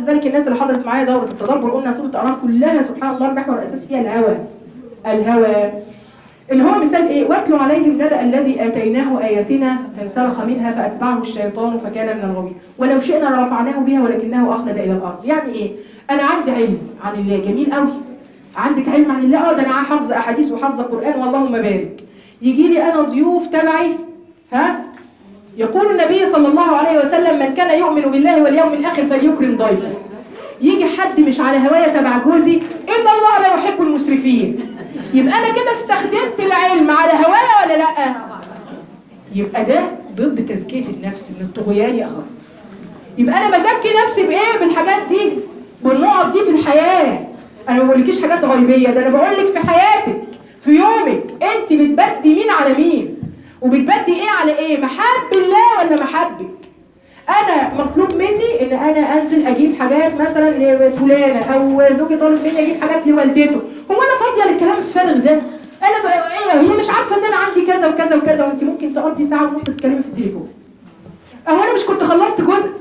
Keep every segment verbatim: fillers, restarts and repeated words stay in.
لذلك الناس اللي حضرت معايا دوره التدبر قلنا سوره الاعراف كلها سبحان الله المحور الاساسي فيها الهوى. الهوى اللي هو مثال ايه؟ واتلو عليهم نبأ الذي اتيناه اياتنا فانسلخ منها فاتبعه الشيطان فكان من الغاوين ولو شئنا لرفعناه بها ولكنه اخلد الى الارض. يعني ايه؟ انا عندي علم عن الله جميل قوي. عندك علم عن الله؟ اه ده انا حافظه احاديث وحافظه قران واللهم بارك. يجي لي انا ضيوف تبعي ها؟ يقول النبي صلى الله عليه وسلم من كان يؤمن بالله واليوم الاخر فليكرم ضيفه. يجي حد مش على هوايه تبع جوزي ان الله لا يحب المسرفين. يبقى انا كده استخدمت العلم على هوايا ولا لا؟ يبقى ده ضد تزكيه النفس من الطغيان يا اخوات. يبقى انا بزكي نفسي بايه؟ بالحاجات دي بالنقط دي في الحياه. انا ما بقولكيش حاجات غيبيه، ده انا بقول لك في حياتك في يومك انت بتبدي مين على مين وبتبدي ايه على ايه؟ محب الله ولا محبك؟ انا مطلوب مني ان انا انزل اجيب حاجات مثلا لفلانه او زوجي طالب مني اجيب حاجات لوالدته. هو انا فاضيه للكلام الفارغ ده؟ انا ف... ايه هي مش عارفه ان انا عندي كذا وكذا وكذا وانت ممكن تقضي ساعه ونص تتكلمي في التليفون. اهو انا مش كنت خلصت جزء؟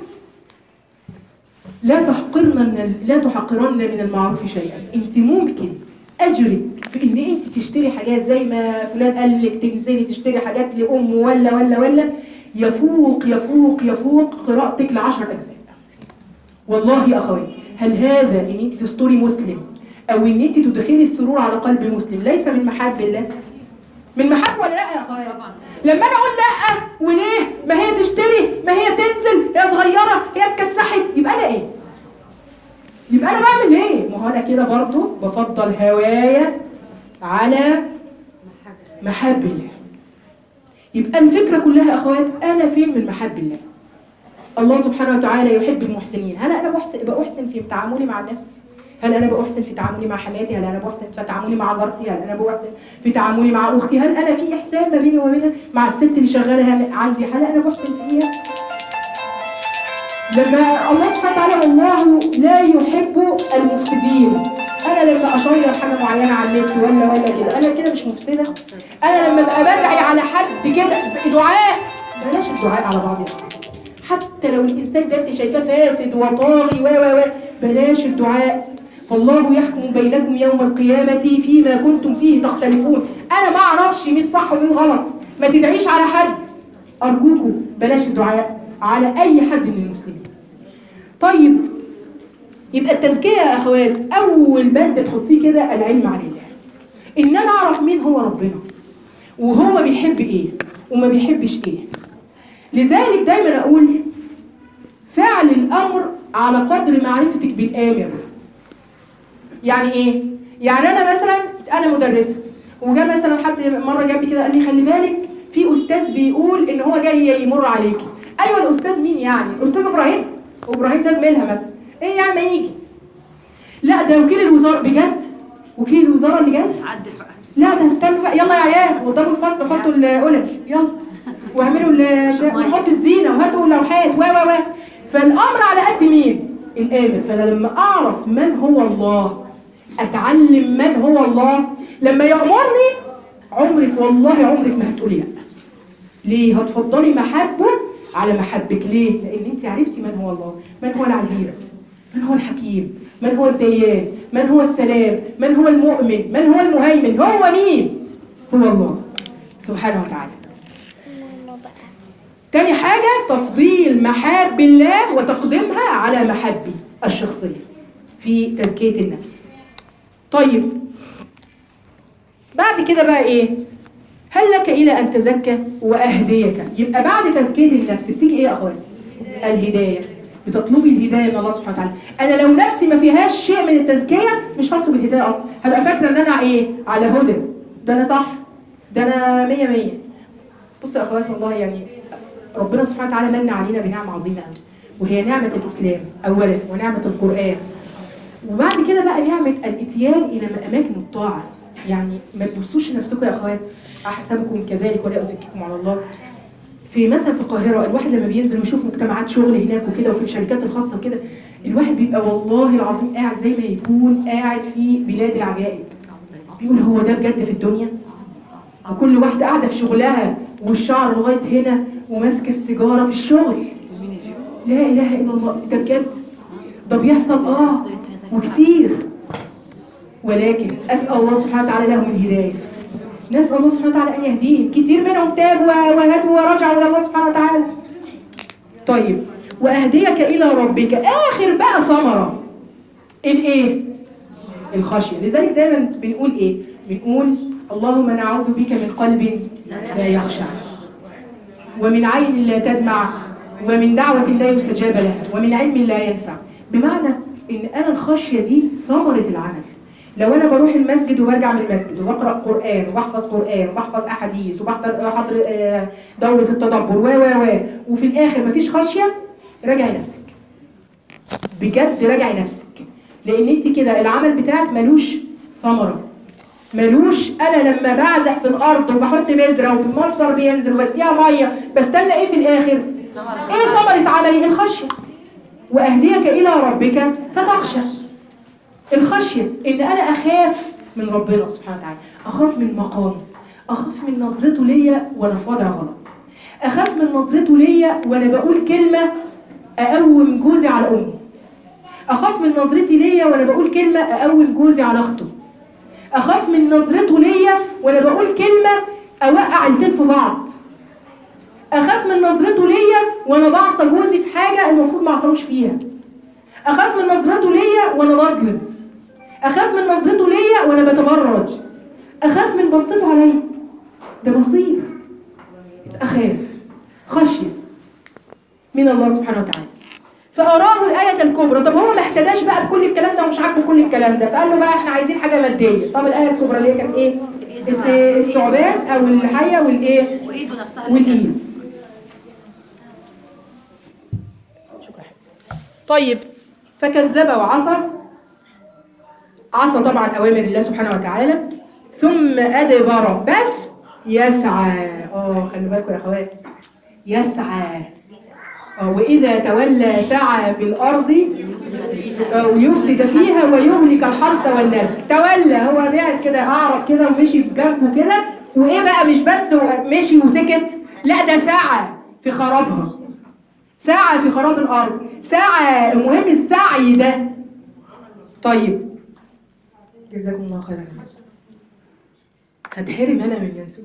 لا تحقرن من ال... لا تحقرن من المعروف شيئا. انت ممكن اجرك في ان انت تشتري حاجات زي ما فلان قال لك تنزلي تشتري حاجات لام ولا ولا ولا يفوق يفوق يفوق قراءتك لعشر اجزاء. والله يا اخواتي هل هذا ان انت تستوري مسلم او ان انت تدخلي السرور على قلب مسلم ليس من محاب الله؟ من محب ولا لا يا اخويا؟ لما انا اقول لا وليه؟ ما هي تشتري، ما هي تنزل، هي صغيره، هي اتكسحت، يبقى انا ايه؟ يبقى انا بعمل ايه؟ ما هو انا كده برضه بفضل هوايا على محب الله. يبقى الفكره كلها يا اخوات انا فين من محب الله؟ الله سبحانه وتعالى يحب المحسنين. هل انا بحسن بأحسن في تعاملي مع الناس؟ هل انا بأحسن في تعاملي مع حماتي؟ هل انا بأحسن في تعاملي مع جارتي؟ هل انا بأحسن في تعاملي مع اختي؟ هل انا في احسان ما بيني وبينها؟ مع الست اللي شغاله عندي هل انا بأحسن فيها؟ لما الله سبحانه وتعالى والله لا يحب المفسدين. انا لما اشير حاجه معينه على النت ولا ولا كده انا كده مش مفسده؟ انا لما ابقى بدعي على حد كده دعاء، بلاش الدعاء على بعض حتى لو الانسان ده انت شايفاه فاسد وطاغي و و و بلاش الدعاء. فالله يحكم بينكم يوم القيامه فيما كنتم فيه تختلفون. انا ما اعرفش مين صح ومين غلط، ما تدعيش على حد ارجوكم، بلاش الدعاء على اي حد من المسلمين. طيب يبقى التزكيه يا اخوات اول بند تحطيه كده العلم عن الله، ان انا اعرف مين هو ربنا وهو بيحب ايه وما بيحبش ايه. لذلك دايما اقول فعل الامر على قدر معرفتك بالامر. يعني ايه؟ يعني انا مثلا انا مدرسه وجا مثلا حد مره جنبي كده قال لي خلي بالك في استاذ بيقول ان هو جاي يمر عليكي. ايوه الاستاذ مين يعني؟ الاستاذ ابراهيم؟ وابراهيم ده زميلها مثلا. ايه يعني ما يجي؟ لا ده وكيل الوزاره. بجد؟ وكيل الوزاره اللي جاي؟ عدل بقى. لا ده استنوا بقى، يلا يا عيال وضبوا الفصل وحطوا القلل يلا واعملوا نحط الزينه وهاتوا اللوحات و و و فالامر على قد مين؟ الامر. فانا لما اعرف من هو الله اتعلم من هو الله. لما يامرني عمرك والله عمرك ما هتقولي لا. ليه؟ هتفضلي محبه على محبك. ليه؟ لان انت عرفتي من هو الله، من هو العزيز، من هو الحكيم، من هو الديان، من هو السلام، من هو المؤمن، من هو المهيمن. هو مين؟ هو الله سبحانه وتعالى. تاني حاجة تفضيل محاب الله وتقديمها على محبي الشخصية في تزكية النفس. طيب بعد كده بقى ايه؟ هل لك إلى أن تزكى وأهديك. يبقى بعد تزكية النفس بتيجي ايه يا أخواتي؟ الهداية. بتطلبي الهداية من الله سبحانه وتعالى. أنا لو نفسي ما فيهاش شيء من التزكية مش هطلب الهداية أصلا، هبقى فاكرة إن أنا ايه؟ على هدى، ده أنا صح، ده أنا مية مية. بصوا يا أخوات والله يعني ربنا سبحانه وتعالى من علينا بنعمة عظيمة قوي، وهي نعمة الإسلام أولا ونعمة القرآن، وبعد كده بقى نعمة الإتيان إلى أماكن الطاعة. يعني ما تبصوش لنفسكم يا أخوات أحسبكم كذلك ولا أزكيكم على الله. في مثلا في القاهرة الواحد لما بينزل ويشوف مجتمعات شغل هناك وكده وفي الشركات الخاصة وكده الواحد بيبقى والله العظيم قاعد زي ما يكون قاعد في بلاد العجائب. بيقول هو ده بجد في الدنيا؟ وكل واحدة قاعدة في شغلها والشعر لغاية هنا وماسك السيجارة في الشغل. لا إله إلا الله، ده بجد؟ ده بيحصل اه وكتير، ولكن أسأل الله سبحانه وتعالى لهم الهداية. نسأل الله سبحانه وتعالى أن يهديهم. كتير منهم تابوا وهدوا ورجعوا إلى الله سبحانه وتعالى. طيب، وأهديك إلى ربك، آخر بقى ثمرة الإيه؟ الخشية. لذلك دايما بنقول إيه؟ بنقول اللهم نعوذ بك من قلب لا يخشع، ومن عين لا تدمع، ومن دعوة لا يستجاب لها، ومن علم لا ينفع. بمعنى إن أنا الخشية دي ثمرة العمل. لو أنا بروح المسجد وبرجع من المسجد وبقرأ قرآن وبحفظ قرآن وبحفظ أحاديث وبحضر حضر دورة التدبر و و و وفي الآخر مفيش خشية، راجعي نفسك بجد، راجعي نفسك، لأن أنت كده العمل بتاعك ملوش ثمرة، ملوش. أنا لما بعزق في الأرض وبحط بذرة وبالمصدر بينزل وبسقيها مية، بستنى إيه في الآخر؟ إيه ثمرة عملي؟ الخشية. وأهديك إلى ربك فتخشى. الخشية إن أنا أخاف من ربنا سبحانه وتعالى، أخاف من مقامه، أخاف من نظرته ليا وأنا في وضع غلط، أخاف من نظرته ليا وأنا بقول كلمة أقوم جوزي على أمه، أخاف من نظرتي ليا وأنا بقول كلمة أقوم جوزي على أخته، أخاف من نظرته ليا وأنا بقول كلمة أوقع الاتنين في بعض، أخاف من نظرته ليا وأنا بعصى جوزي في حاجة المفروض ما أعصاهوش فيها، أخاف من نظرته ليا وأنا بظلم، أخاف من نظرته ليا وأنا بتبرج، أخاف من بصته عليا. ده مصيبة. أخاف خشية من الله سبحانه وتعالى. فأراه الآية الكبرى. طب هو ما احتداش بقى بكل الكلام ده ومش عاجبه كل الكلام ده، فقال له بقى احنا عايزين حاجة مادية. طب الآية الكبرى اللي هي كانت إيه؟ الثعبان أو الحية والإيه؟ وإيده نفسها والإيد. طيب، فكذب وعصى، عصى طبعا أوامر الله سبحانه وتعالى، ثم أدبر بس يسعى. اه خلي بالكم يا أخوات، يسعى. اه وإذا تولى سعى في الأرض ويفسد فيها ويهلك الحرث والنسل. تولى، هو قاعد كده أعرف كده ومشي في جنبه كده، وإيه بقى مش بس مشي وسكت، لا ده سعى في خرابها، سعى في خراب الأرض، سعى. المهم السعي ده. طيب، جزاكم الله خيرا. هتحرم أنا من ينسوب،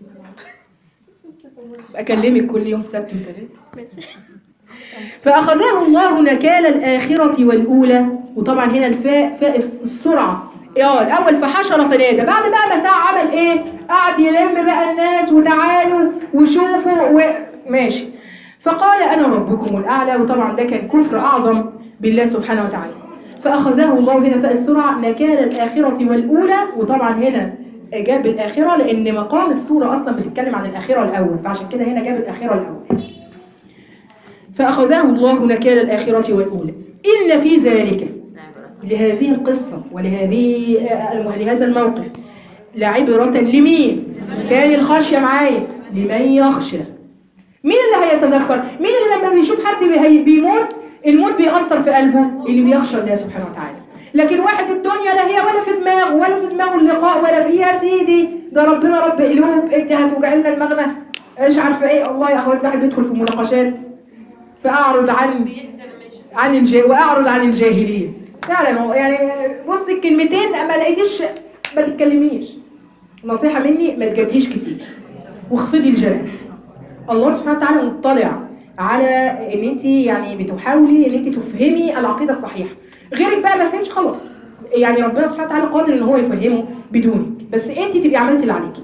أكلمك كل يوم سبت وثلاث. ماشي. فأخذه الله نكال الآخرة والأولى. وطبعا هنا الفاء فاء السرعة. اه الأول فحشر فنادى، بعد بقى ما ساعة عمل إيه؟ قعد يلم بقى الناس وتعالوا وشوفوا وماشي. فقال أنا ربكم الأعلى. وطبعا ده كان كفر أعظم بالله سبحانه وتعالى. فأخذه الله هنا فاء السرعة نكال الآخرة والأولى. وطبعا هنا جاب الآخرة لأن مقام السورة أصلا بتتكلم عن الآخرة الأول، فعشان كده هنا جاب الآخرة الأول. فأخذه الله نكال الآخرة والأولى. إن في ذلك، لهذه القصة ولهذه لهذا الموقف، لعبرة لمين؟ كان الخشية معايا، لمن يخشى. مين اللي هيتذكر؟ مين اللي لما بيشوف حد بيموت الموت بيأثر في قلبه؟ اللي بيخشى الله سبحانه وتعالى. لكن واحد الدنيا لا هي ولا في دماغه ولا في دماغه اللقاء ولا في يا سيدي ده ربنا رب قلوب، انت هتوجع لنا دماغنا مش عارفه ايه. الله يا اخوات الواحد بيدخل في مناقشات، فاعرض عن عن الج... واعرض عن الجاهلين فعلا. يعني بص الكلمتين ما لقيتيش ما تتكلميش. نصيحه مني ما تجادليش كتير واخفضي الجناح. الله سبحانه وتعالى مطلع على ان انت يعني بتحاولي ان انت تفهمي العقيده الصحيحه. غيرك بقى ما فهمش خلاص، يعني ربنا سبحانه وتعالى قادر ان هو يفهمه بدونك، بس انت تبقي عملتي اللي عليكي.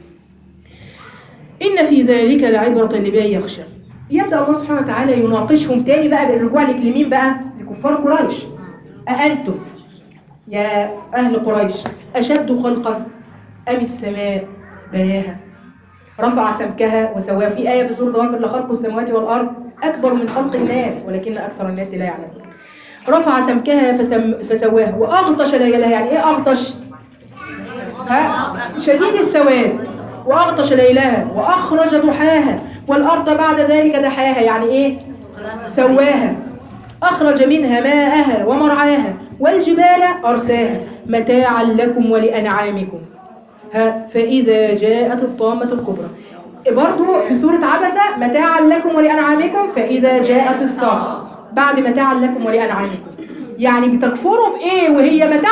ان في ذلك لعبره لمن يخشى. يبدا الله سبحانه وتعالى يناقشهم تاني بقى بالرجوع لك لمين بقى؟ لكفار قريش. أأنتم يا اهل قريش اشد خلقا ام السماء بناها رفع سمكها وسواها. في آية في سورة غافر لخلق السماوات والأرض أكبر من خلق الناس ولكن أكثر الناس لا يعلمون. رفع سمكها فسم فسواها وأغطش ليلها. يعني إيه أغطش؟ شديد السواد. وأغطش ليلها وأخرج ضحاها والأرض بعد ذلك دحاها. يعني إيه؟ سواها. أخرج منها ماءها ومرعاها والجبال أرساها متاعا لكم ولأنعامكم. ها فإذا جاءت الطامة الكبرى. برضو في سورة عبسة متاعا لكم ولأنعامكم فإذا جاءت الصاخة بعد متاعا لكم ولأنعامكم. يعني بتكفروا بايه وهي متاع